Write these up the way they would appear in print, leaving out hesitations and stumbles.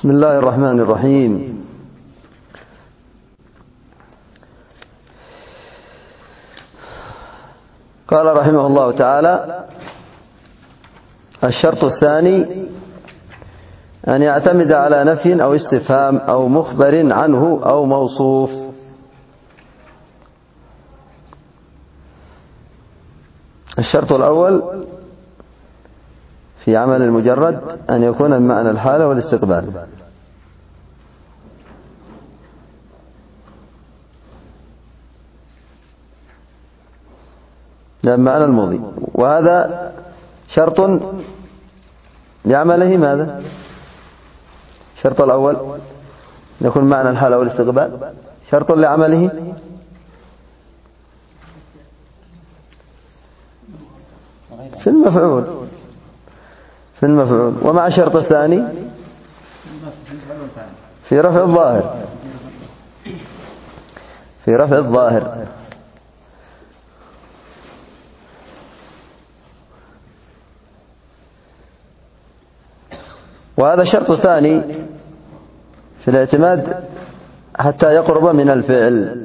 بسم الله الرحمن الرحيم. قال رحمه الله تعالى: الشرط الثاني أن يعتمد على نفي أو استفهام أو مخبر عنه أو موصوف. الشرط الأول في عمل المجرد أن يكون بمعنى الحالة والاستقبال، لا بمعنى الماضي، وهذا شرط لعمله ماذا؟ الشرط الأول يكون معنى الحالة والاستقبال، شرط لعمله في المفعول ومع الشرط الثاني في رفع الظاهر وهذا شرط ثاني في الاعتماد حتى يقرب من الفعل،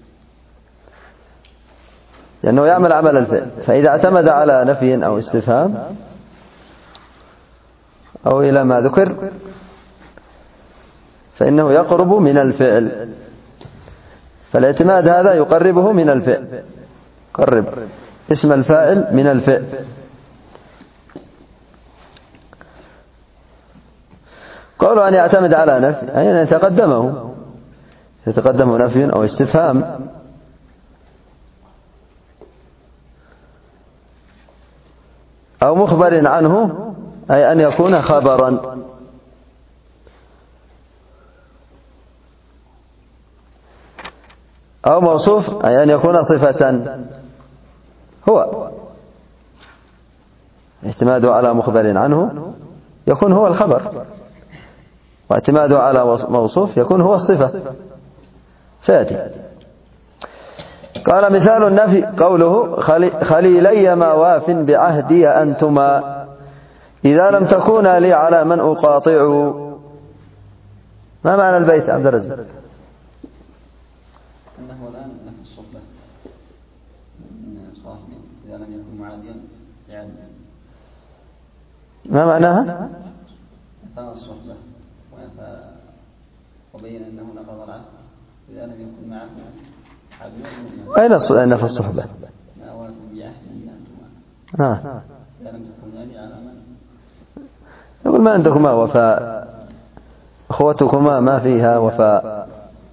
لأنه يعمل عمل الفعل، فإذا اعتمد على نفي أو استفهام أو إلى ما ذكر فإنه يقرب من الفعل، فالاعتماد هذا يقربه من الفعل، قرب اسم الفاعل من الفعل. قوله أن يعتمد على نفي أي أن يتقدمه نفي أو استفهام أو مخبر عنه أي أن يكون خبرا، أو موصوف أي أن يكون صفة. هو اعتماده على مخبر عنه يكون هو الخبر، واعتماده على موصوف يكون هو الصفة. سيأتي. قال: مثال النفي قوله: خليلي مواف بعهدي أنتما إذا لم تكونا لي على من أقاطع. ما معنى البيت عبد الرزاق؟ أنه الآن نفي الصحبة من صاحبه إذا لم يكن معاديا لعدل. ما معناها؟ نفى الصحبة وبين أنه نقض العهد إذا لم يكن معه عدل. أين نفى الصحبة؟ مواف بعهدي أنتما إذا لم تكونا لي على من. يقول: ما عندكما وفاء، أخوتكما ما فيها وفاء،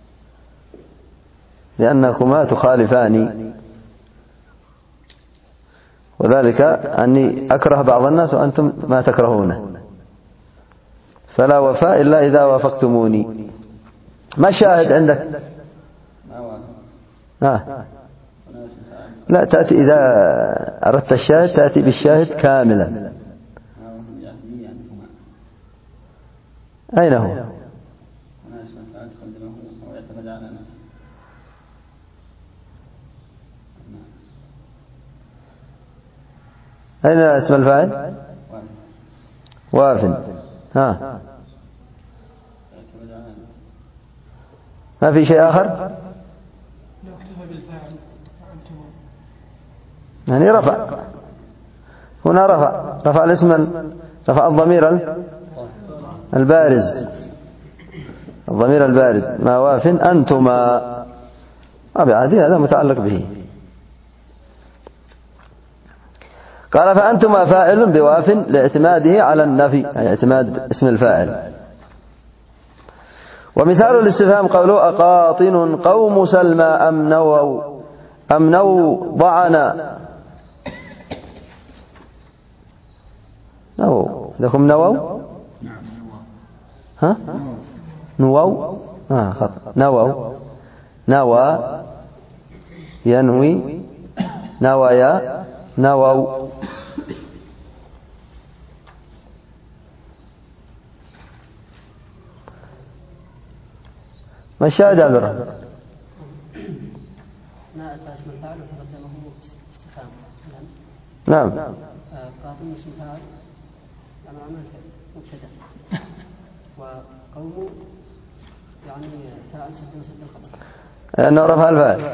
لأنكما تخالفاني، وذلك أني أكره بعض الناس وأنتم ما تكرهونه، فلا وفاء إلا إذا وافقتموني. ما الشاهد عندك؟ لا، تأتي إذا أردت الشاهد تأتي بالشاهد كاملا. أين هو؟ أين اسم الفاعل؟ واف. ما في شيء آخر؟ يعني رفع هنا، رفع الاسم، رفع الضمير البارز، ما واف أنتما بعادي، هذا متعلق به. قال: فأنتما فاعل بواف لاعتماده على النفي أي اعتماد اسم الفاعل. ومثال الاستفهام قوله: أقاطن قوم سلمى أم نو ضعنا. لكم نووا؟ نووا؟ خطأ. نوى ينوي، نويا، نووا. ما الشاهد يا عبد الرحمن؟ ما أتى اسم الفاعل وتقدمه استفهام. نعم. قاطن اسم الفاعل مبتدأ وقوله يعني فاعل سد وسد الخبر لأنه رفع الفاعل.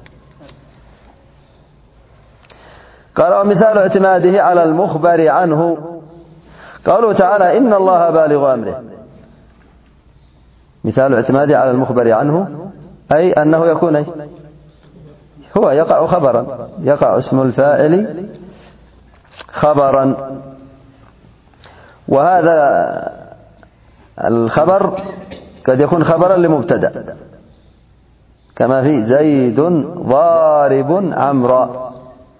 قال ومثال اعتماده على المخبر عنه قوله تعالى إن الله بالغ أمره. مثال اعتماده على المخبر عنه أي أنه يكون هو يقع خبرا، يقع اسم الفاعل خبرا، وهذا الخبر قد يكون خبرا لمبتدأ كما في زيد ضارب عمرا.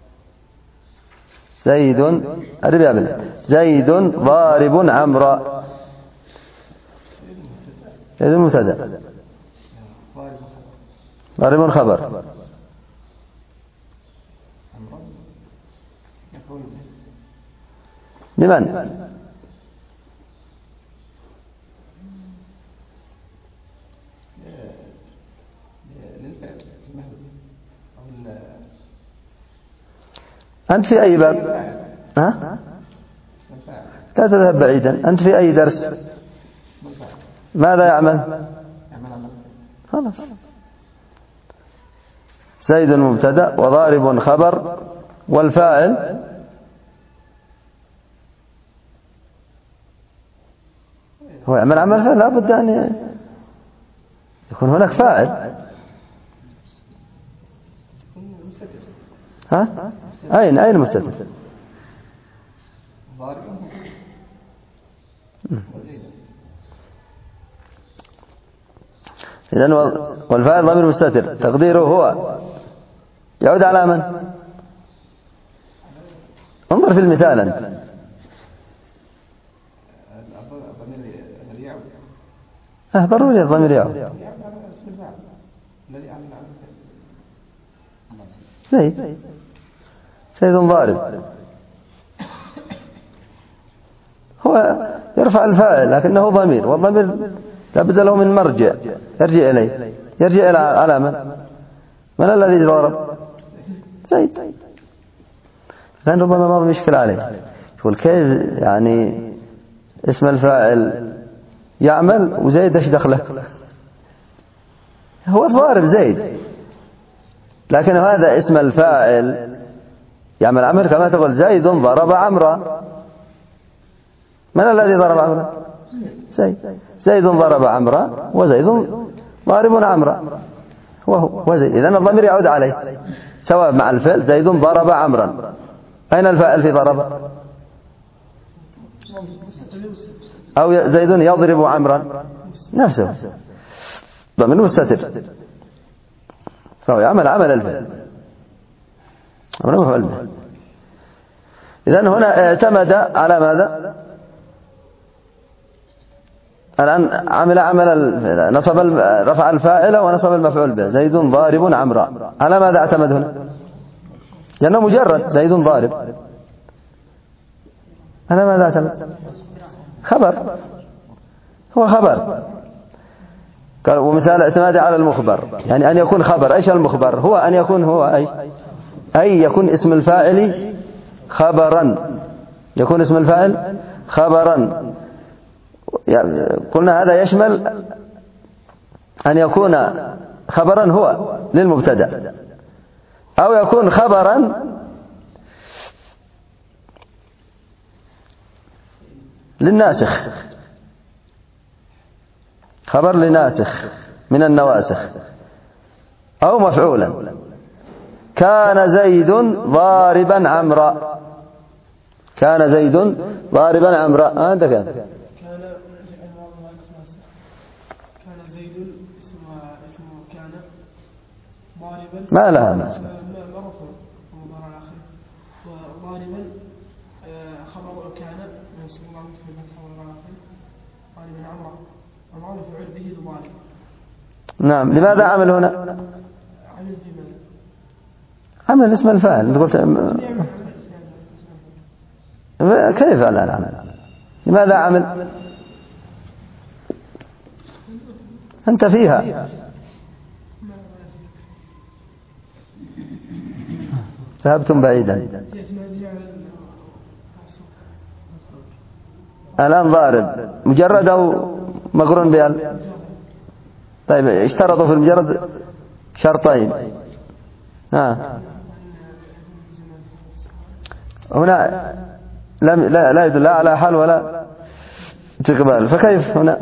زيد ضارب عمرا. زيد مبتدأ ضارب خبر. لمن؟ أنت في أي باب؟ ها؟ لا تذهب بعيدا. أنت في أي درس؟ ماذا يعمل؟ خلاص. زيد مبتدأ وضارب خبر والفاعل هو يعمل عمل فعل، لا بد أن يكون هناك فاعل. ها؟ أين المستتر؟ إذن والفاعل ضمير مستتر تقديره هو يعود على من؟ انظر في المثال أنت. ضروري الضمير يعود. زيد ضارب هو يرفع الفاعل لكنه ضمير، والضمير لابد له من مرجع يرجع إليه. يرجع إلى على من الذي ضرب؟ زيد. لأن ربما بعضهم يشكل عليه يقول كيف يعني اسم الفاعل يعمل وزيد ايش دخله؟ هو ضارب زيد، لكن هذا اسم الفاعل يعمل عمل كما تقول زيد ضرب عمرا. من الذي ضرب عمرا؟ زيد ضرب عمرا وزيد ضارب عمرا هو زيد. إذن الضمير يعود عليه سواء مع الفعل. زيد ضرب عمرا، أين الفاعل في ضرب؟ أو زيد يضرب عمرا نفسه ضمير مستتر فهو يعمل عمل الفعل. إذن هنا اعتمد على ماذا؟ الآن عمل نصب رفع الفاعل ونصب المفعول به. زيد ضارب عمرا. على ماذا اعتمد هنا؟ لأنه مجرد زيد ضارب. على ماذا اعتمد؟ خبر. هو خبر. قال ومثال اعتماده على المخبر يعني أن يكون خبر. ايش المخبر؟ هو أن يكون أي يكون اسم الفاعل خبرا. يكون اسم الفاعل خبرا. يعني قلنا هذا يشمل أن يكون خبرا هو للمبتدأ، أو يكون خبرا للناسخ، خبر لناسخ من النواسخ، أو مفعولا. كان زيد ضاربا عمرا. كان زيد ضاربا عمرا. هذا كان زيد اسمه كان ضاربا ما لها مرفوع ومضارع الآخر، وضاربا خبر كان منصوب على اسم الفتح ومضارع الآخر ضاربا عمرا ومعروف مفعول به ضارب. نعم. لماذا عمل هنا؟ عمل في ماذا؟ عمل اسم الفاعل. انت قلت كيف لا العمل؟ لماذا عمل؟ أنت فيها ذهبتم بعيدا. الآن ضارب مجرد أو مقرون بال. طيب اشترطوا في المجرد شرطين. هنا لا يدل لا على حال ولا استقبال، فكيف هنا؟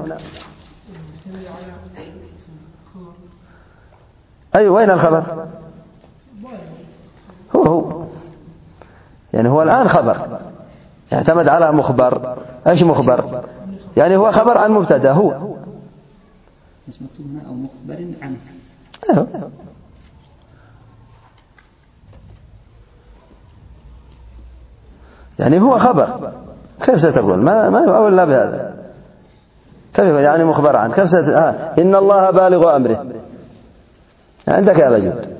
وين الخبر؟ هو يعني هو الآن خبر يعتمد على مخبر. ايش مخبر؟ يعني هو خبر عن مبتدا. هو مش مكتوب هنا أو مخبر عنه. يعني هو خبر. كيف ستقول ما يؤول لا بهذا؟ كيف يعني مخبر عنه؟ كيف إن الله بالغ أمره عندك يا رجل.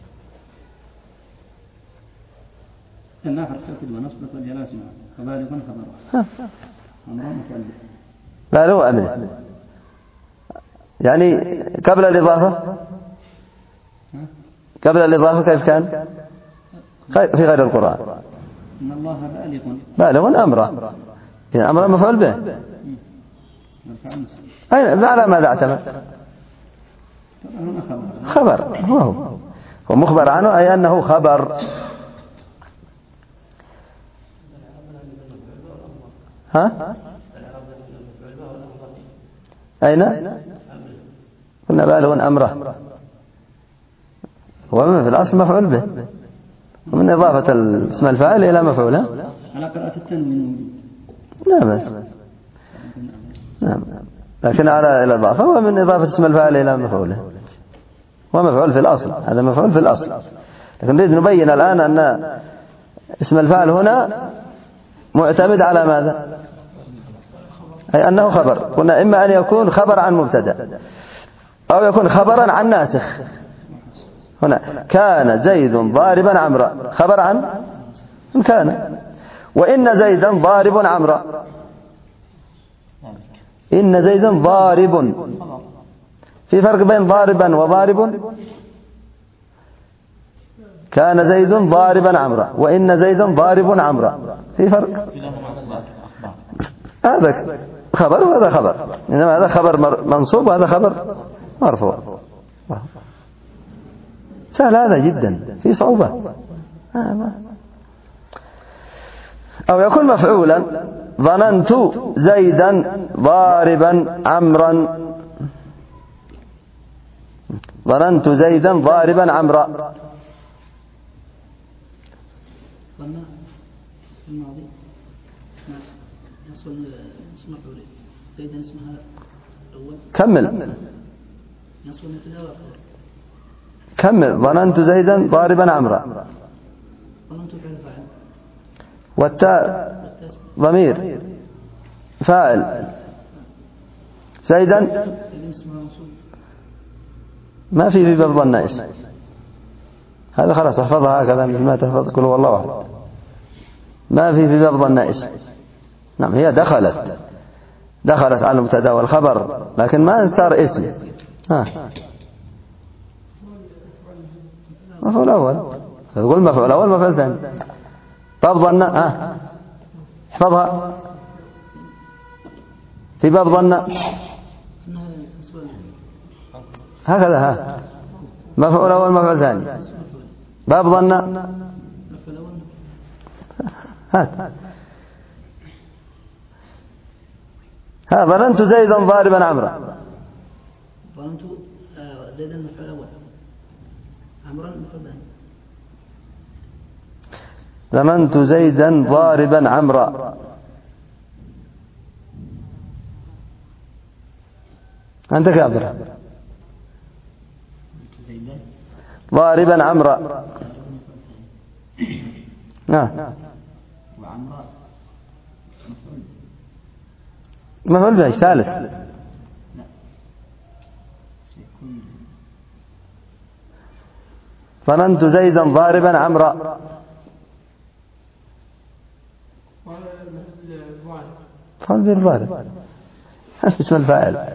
إن حرف تأكد ونصب الجلاس فبالغ خبر أمره مفعول به. بالغ أمره يعني قبل الإضافة. قبل الإضافة كيف كان في غير القرآن؟ إن الله بالغ أمره. يعني أمره مفعول به. على ماذا اعتمد؟ خبر. هو مخبر عنه أي أنه خبر. أين قلنا بالغ أمره هو في الأصل مفعول به، ومن إضافة اسم الفاعل إلى مفعوله على قراءة التنوين. لا بس نعم، لكن على الإضافة هو من إضافة اسم الفاعل إلى مفعوله، هو مفعول في الأصل. هذا مفعول في الأصل، لكن نريد نبين الآن أن اسم الفاعل هنا معتمد على ماذا؟ أي أنه خبر. قلنا إما أن يكون خبر عن مبتدا أو يكون خبرا عن ناسخ. هنا كان زيد ضاربا عمرا خبر عن كان، وإن زيدا ضارب عمرا. إن زيدا ضارب، في فرق بين ضاربا وضارب. كان زيد ضاربا عمرا وإن زيدا ضارب عمرا، في فرق. هذا خبر وهذا خبر، إنما هذا خبر منصوب وهذا خبر مرفوع. سهل هذا جدا، في صعوبة. أو يكون مفعولا. ظننت زيدا ضاربا عمرا. ظننت زيدا ضاربا عمرا. ظن الماضي يصل اسم مفعول زيدا اسم هذا الأول. كمل يصل متداول. كمل. ظننت زيدا ضاربا عمرا. ظننت فعل فاعل والتاء ضمير فاعل. زيدا ما في باب ظن اسم. هذا خلاص احفظها هكذا مثل ما تحفظ قل هو الله أحد. ما في باب ظن اسم. نعم، هي دخلت على المبتدا والخبر، لكن ما صار اسم. مفعول أول. تقول مفعول أول مفعول ثاني. باب ظن احفظها. في باب ظن هكذا مفعول أول مفعول ثاني. باب ظن هات. ظننت زيدا ضاربا عمرا. ظننت زيدا مفعول أول عمرا مفعول ثاني. ظننت زيدا ضاربا عمرا. عندك يا عبد الرحمن. ضاربا عمرا. وعمرا مفعول به ثالث. ظننت زيدا ضاربا عمرا. مفعول به الضارب اسم الفاعل.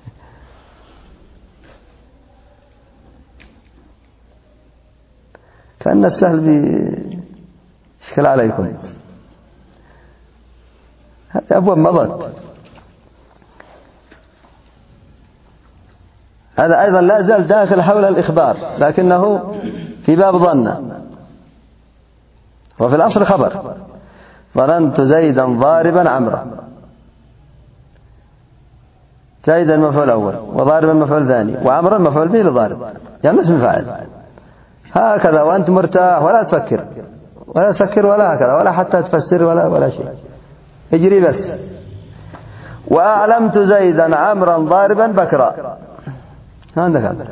كأن السهل بيشكل عليكم. هذه أبواب مضت. هذا أيضا لا زال داخل حول الإخبار، لكنه في باب ظن، وفي الأصل خبر. ظننت زيدا ضاربا عمرا، زيدا مفعول أول، وضاربا مفعول ثاني، وعمرا مفعول به لضارب، يعني اسم فاعل. هكذا وأنت مرتاح ولا تفكر ولا هكذا ولا حتى تفسر ولا شيء، اجري بس. وأعلمت زيدا عمرا ضاربا بكرا. عندك هذا.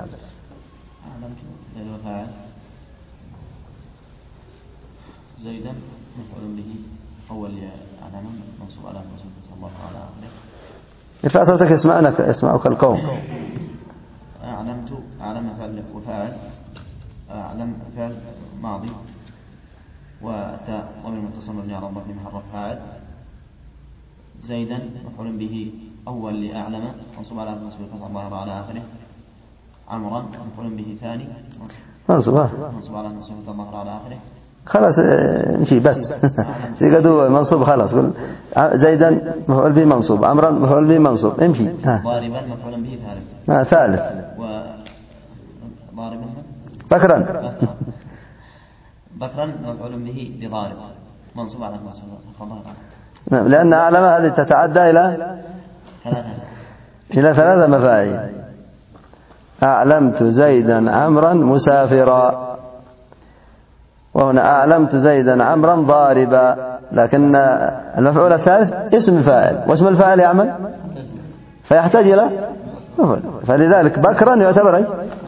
زيدا مفعول به أول علامة منصوب على منصوب الله على آخره. ارفع صوتك يسمعك القوم. أعلم فعل وفاعل، أعلم فعل ماضي، وتاء ضمير متصل مبني على الضم في محل فاعل. زيدا مفعول به أول لأعلم منصوب على منصوب الله على آخره. عمرا مفعول به ثاني منصوب على منصوب الله على آخره. خلاص امشي بس. قدوا منصوب خلاص. زيدا مفعول به منصوب، عمرا مفعول به منصوب، امشي. ضاربا مفعول به ثالث. ثالث. وضاربا بكرا مفعول به بضارب منصوب على منصوب الله. نعم، لأن أعلم هذه تتعدى إلى ثلاثة مفاعيل. أعلمت زيدا عمرا مسافرا، وهنا أعلمت زيدا عمرا ضاربا، لكن المفعول الثالث اسم فاعل، واسم الفاعل يعمل فيحتاج إلى مفعول، فلذلك بكرا يعتبر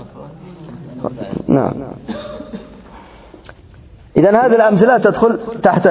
نعم. إذن هذه الأمثلة تدخل تحت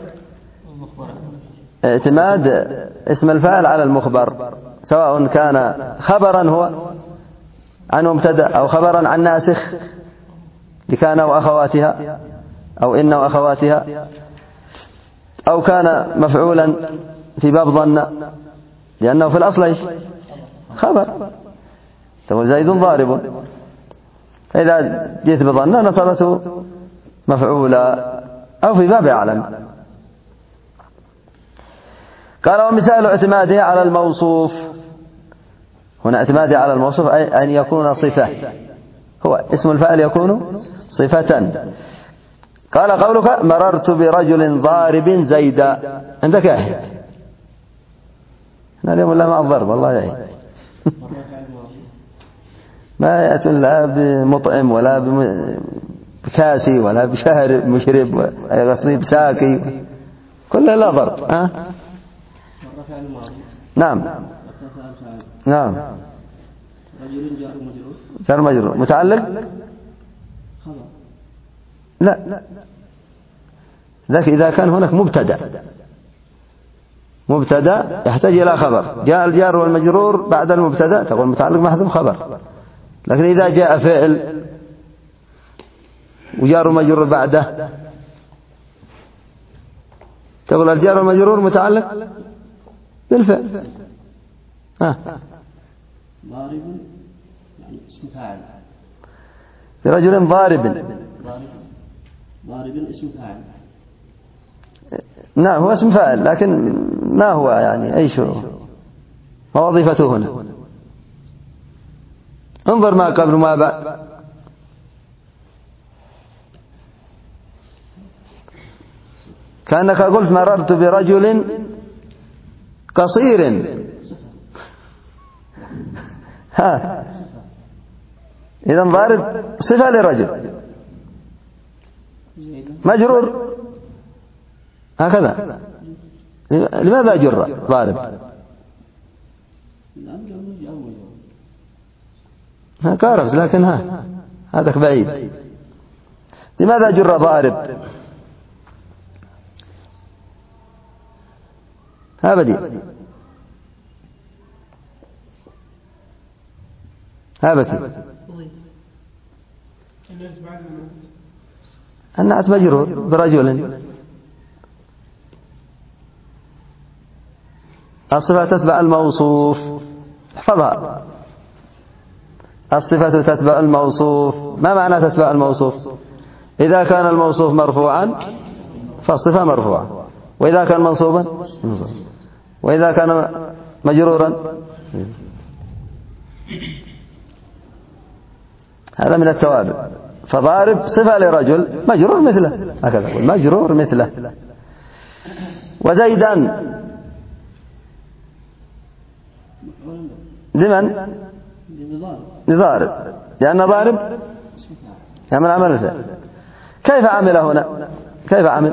اعتماد اسم الفاعل على المخبر، سواء كان خبرا هو عن مبتدأ، أو خبرا عن ناسخ لكان وأخواتها أو إن وأخواتها، أو كان مفعولا في باب ظن، لأنه في الأصل إيش؟ خبر. تقول زيد ضارب، فإذا جئت بظن نصبته مفعولا أو في باب أعلم. قال ومثال اعتماده على الموصوف، هنا اعتماده على الموصوف أي أن يكون صفة، هو اسم الفاعل يكون صفة. قال قولك مررت برجل ضارب زيدا، عندك يحيى هنا اليوم لا مع الضرب والله يعين. ما يأتون لا بمطعم ولا بكاسي ولا بشهر مشرب قصدي بساكي، كله لا ضرب. نعم نعم. جار مجرور متعلق لا، ذاك إذا كان هناك مبتدأ يحتاج إلى خبر، جاء الجار والمجرور بعد المبتدأ تقول متعلق محذوف خبر. لكن إذا جاء فعل وجار ومجرور بعده تقول الجار والمجرور متعلق بالفعل. ضارب يعني اسم فاعل. برجل ضارب اسم فاعل. نعم هو اسم فاعل، لكن ما هو يعني أي شيء، ما وظيفته هنا؟ انظر ما قبل ما بعد. كأنك قلت مررت برجل قصير، إذن ضارب صفة لرجل مجرور هكذا. لماذا جر ضارب؟ كارف، لكن هذاك بعيد. لماذا جر ضارب؟ بديع. بكي النعت مجرور برجل، الصفة تتبع الموصوف، احفظها. الصفة تتبع الموصوف. ما معنى تتبع الموصوف؟ إذا كان الموصوف مرفوعا فالصفة مرفوعة، وإذا كان منصوبا وإذا كان مجرورا هذا من التوابع. فضارب صفة لرجل مجرور مثله، هكذا أقول مجرور مثله. وزيدا لمن؟ لضارب، لأن ضارب يعمل عمل الفعل. كيف عمل هنا؟ كيف عمل؟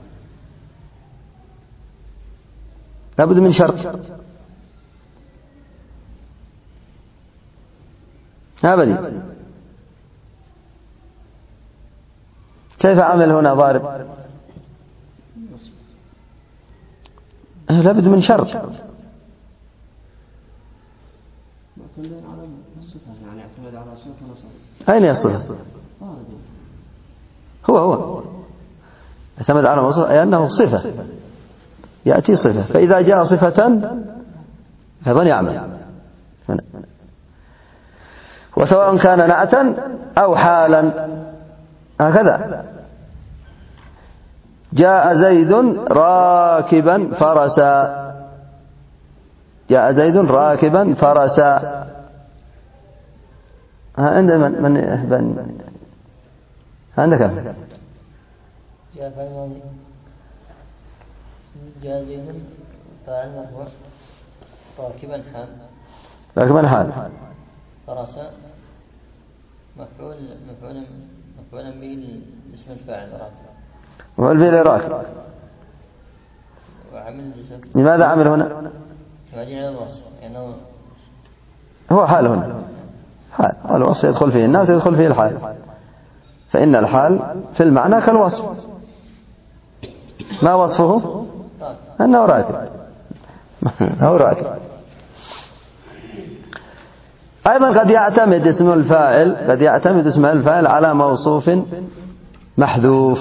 لابد من شرط. أبدي. كيف عمل هنا ضارب؟ لابد من شرط. أين هي الصفة؟ هو اعتمد على موصوف أي أنه صفة، يأتي صفة، فإذا جاء صفة أيضا يعمل. وسواء كان نعتا أو حالا، هكذا. جاء زيد راكبا فرسا، جاء زيد راكبا فرسا. عند من عندك؟ جاء فعل ماضي، جاء زيد فاعل مرفوع، راكبا حال، راكبا حال، فرسا مفعولا به اسم الفاعل راكب، مفعول به لراكب. وعمل لماذا عمل هنا؟ على الوصف، يعني هو حال هنا، حال. الوصف يدخل فيه الناس، يدخل فيه الحال، فإن الحال في المعنى كالوصف. ما وصفه؟ أنه راكب. أو راكب. أيضا قد يعتمد اسم الفاعل على موصوف محذوف.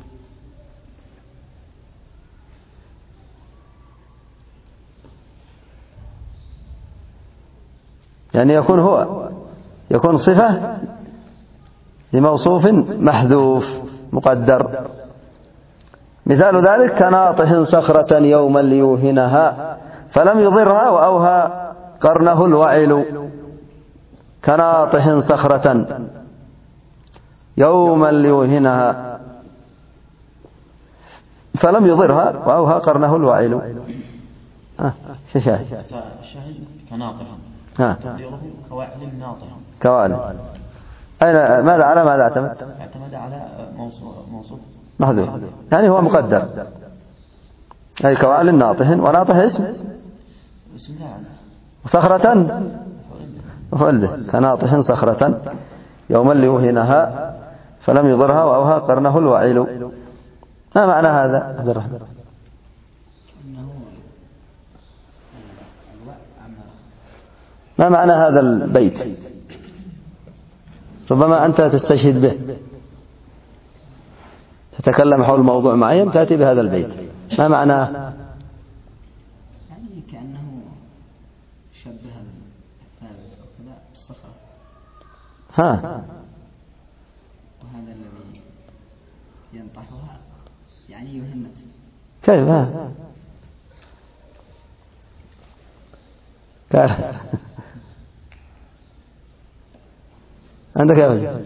يعني يكون صفة لموصوف محذوف مقدر. مثال ذلك كناطح صخرة يوما ليوهنها فلم يضرها وأوهى قرنه الوعل. كناطح صخرة يوما ليوهنها فلم يضرها وأوهى قرنه الوعل. الشاهد كناطح تقديره كواعل ناطح. كواعل. أين ماذا على ماذا اعتمد؟ اعتمد على موصوف محذوف، يعني هو مقدر. أي كواعل ناطح، وناطح اسم فاعل، صخرة مفعول به. كناطح صخرة يوما ليوهنها فلم يضرها وأوهى قرنه الوعل. ما معنى هذا عبد الرحمن؟ ما معنى هذا البيت؟ ربما أنت تستشهد به، تتكلم حول موضوع معين تأتي بهذا البيت. ما معناه؟ يعني كأنه شبه الثابت أو كذا بالصخرة. وهذا الذي ينطحها يعني يوهن نفسه. كيف؟ عندك يا وجه؟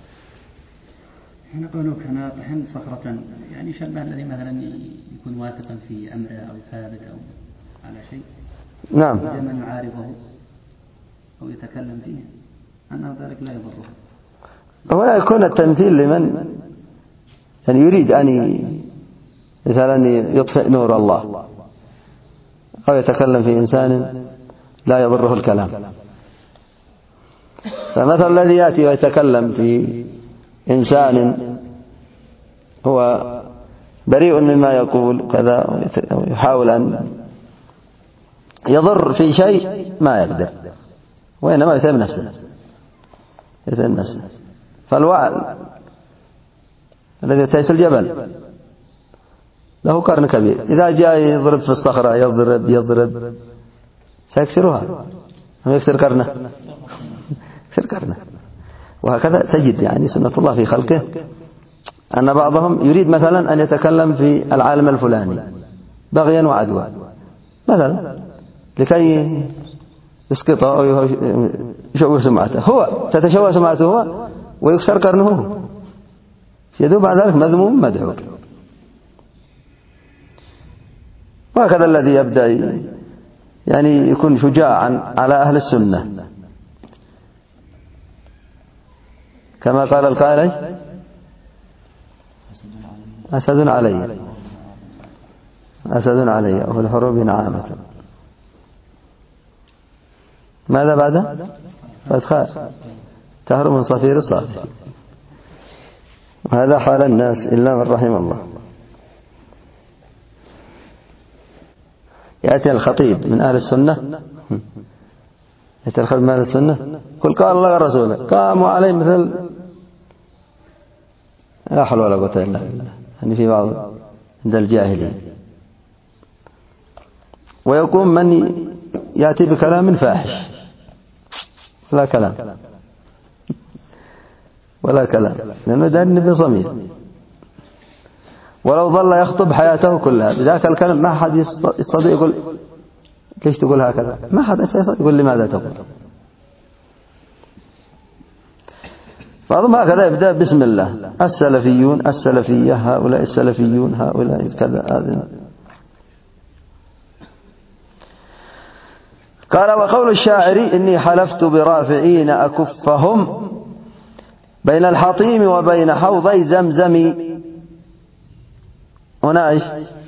نقول كناطح صخرة، يعني شبه الذي مثلا يكون واثقا في أمره أو ثابت أو على شيء، نعم، من يعارضه أو يتكلم فيه أنه ذلك لا يضره. ولا يكون التمثيل لمن يعني يريد أن مثلا يطفئ نور الله، أو يتكلم في إنسان لا يضره الكلام. فمثل الذي يأتي ويتكلم في إنسان هو بريء مما يقول كذا، ويحاول أن يضر في شيء ما يقدر، وإنما يتهم نفسه. فالوعل الذي يتيس الجبل له قرن كبير، إذا جاء يضرب في الصخرة يضرب سيكسرها، يكسر قرنه. وهكذا تجد يعني سنة الله في خلقه أن بعضهم يريد مثلا أن يتكلم في العالم الفلاني بغيا وعدوى مثلا، لكي يسقطه أو يشوه سمعته، هو تتشوه سمعته هو ويكسر قرنه، يدوب بعد ذلك مذموم مدحور. وهكذا الذي يبدأ يعني يكون شجاعا على أهل السنة، كما قال القائل أسد علي، أسد علي وفي الحروب نعامة. ماذا بعد؟ فادخال تهرب من صفير الصافر. وهذا حال الناس إلا من رحم الله. يأتي الخطيب من أهل السنة، يأتي الخطيب من أهل السنة قل قال الله ورسوله، قاموا عليه مثل لا حول ولا قوة إلا بالله، يعني في بعض عند الجاهلين. ويقوم من يأتي بكلام فاحش، لا كلام ولا كلام، لأنه ده النبي صميم، ولو ظل يخطب حياته كلها بذاك الكلام ما حد يستطيع يقول ليش تقول هكذا، ما حد يقول لماذا تقول. بعضهم هكذا يبدأ بسم الله، السلفيون السلفية هؤلاء السلفيون هؤلاء كذا هذا. قال وقول الشاعر إني حلفت برافعين أكفهم بين الحطيم وبين حوضي زمزم. هنا ايش؟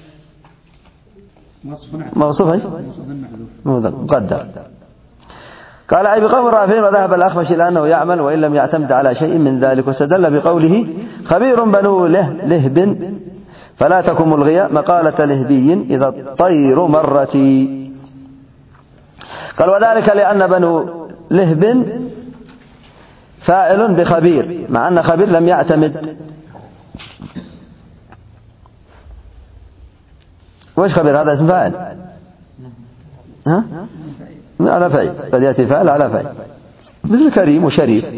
موصوف ايش؟ مقدر. قال أي بقول رافعين، وذهب الأخفش إلى أنه يعمل وإن لم يعتمد على شيء من ذلك، واستدل بقوله خبير بنو لهب فلا تكن ملغية مقالة لهبي إذا الطير مرتي. قال وذلك لأن بنو لهب فاعل بخبير، مع أن خبير لم يعتمد. وش خبير؟ هذا اسم فاعل، ها؟ على فعل، قد يأتي فعل على فعل، مثل كريم وشريف.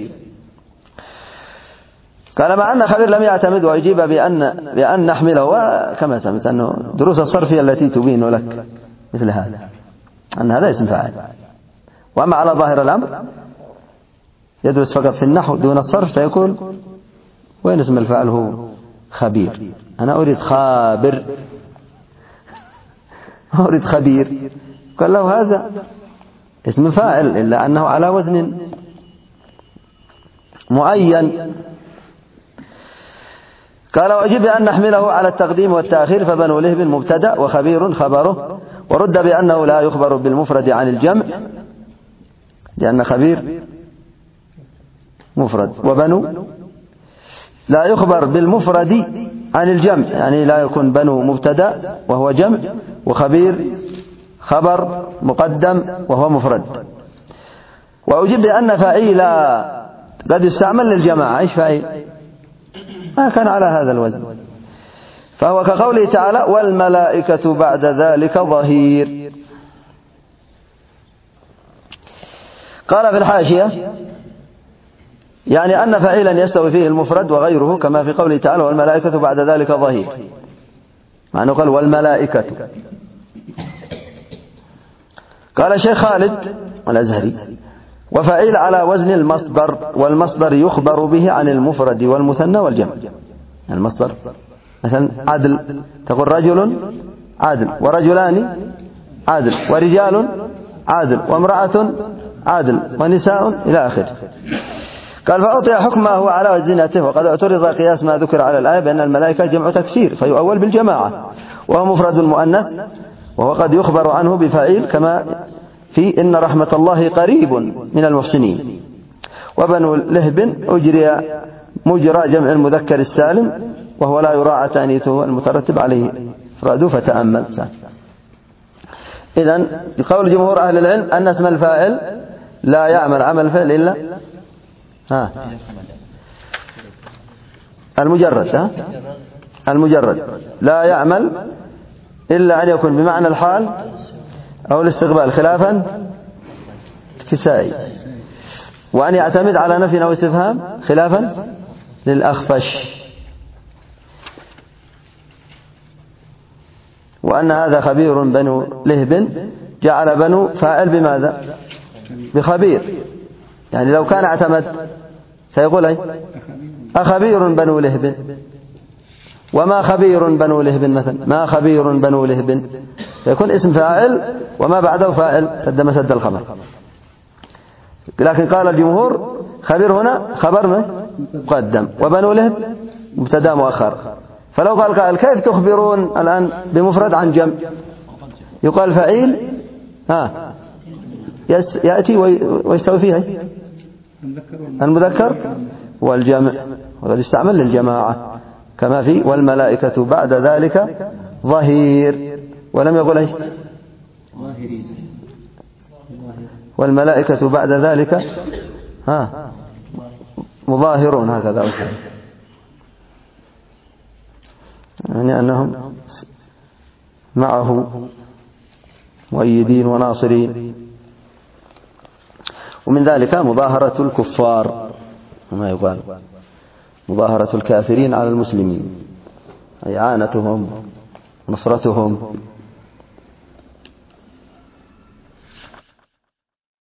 قال مع أن خبير لم يعتمد، ويجيب بأن نحمله، وكما سمعت أنه دروس الصرف التي تبين لك مثل هذا أن هذا اسم فاعل. وأما على ظاهر الأمر يدرس فقط في النحو دون الصرف، سيكون وين اسم الفاعل؟ هو خبير. أنا أريد خابر، أريد خبير. قال له هذا اسم فاعل إلا أنه على وزن معين. قال وأجب أن نحمله على التقديم والتأخير، فبنو لهب مبتدأ وخبير خبره، ورد بأنه لا يخبر بالمفرد عن الجمع لأن خبير مفرد، وبنو لا يخبر بالمفرد عن الجمع، يعني لا يكون بنو مبتدأ وهو جمع، وخبير خبر مقدم وهو مفرد. وأجب بأن فعيلا قد يستعمل للجماعة. إيش فعيل؟ ما كان على هذا الوزن، فهو كقوله تعالى والملائكة بعد ذلك ظهير. قال في الحاشية يعني أن فعيلا يستوي فيه المفرد وغيره، كما في قوله تعالى والملائكة بعد ذلك ظهير، مع أنه قال والملائكة. قال الشيخ خالد الأزهري وفعيل على وزن المصدر، والمصدر يخبر به عن المفرد والمثنى والجمع. المصدر مثلا عدل، تقول رجل عادل، ورجلان عادل، ورجال عادل، وامرأة عادل، ونساء إلى آخره. قال فأعطي حكمه على وزنته، وقد اعترض قياس ما ذكر على الآية بأن الملائكة جمع تكسير فيؤول بالجماعة، وهو مفرد مؤنث، وهو قد يخبر عنه بفعيل كما في إن رحمة الله قريب من المحسنين. وبنو لهب أجري مجرى جمع المذكر السالم، وهو لا يراعى تأنيثه المترتب عليه إفراده، فتأمل. إذن قول جمهور أهل العلم أن اسم الفاعل لا يعمل عمل الفعل إلا المجرد، المجرد لا يعمل إلا أن يكون بمعنى الحال أو الاستقبال، خلافا الكسائي، وأن يعتمد على نفي أو استفهام، خلافا للأخفش. وأن هذا خبير بنو لهب جعل بنو فاعل بماذا؟ بخبير، يعني لو كان اعتمد سيقول أي أخبير بنو لهب، وما خبير بنو لهب مثلا، ما خبير بنو لهب، فيكون اسم فاعل وما بعده فاعل سد مسد الخبر. لكن قال الجمهور خبير هنا خبر مقدم، وبنو لهب مبتدا مؤخر. فلو قال قائل كيف تخبرون الآن بمفرد عن جمع؟ يقال فعيل يأتي ويستوي فيها المذكر والجمع، وقد استعمل للجماعة كما في والملائكة بعد ذلك ظهير، ولم يقل ايش والملائكة بعد ذلك مظاهرون، هكذا يعني أنهم معه مؤيدين وناصرين. ومن ذلك مظاهرة الكفار، ما يقال مظاهرة الكافرين على المسلمين، إعانتهم ونصرتهم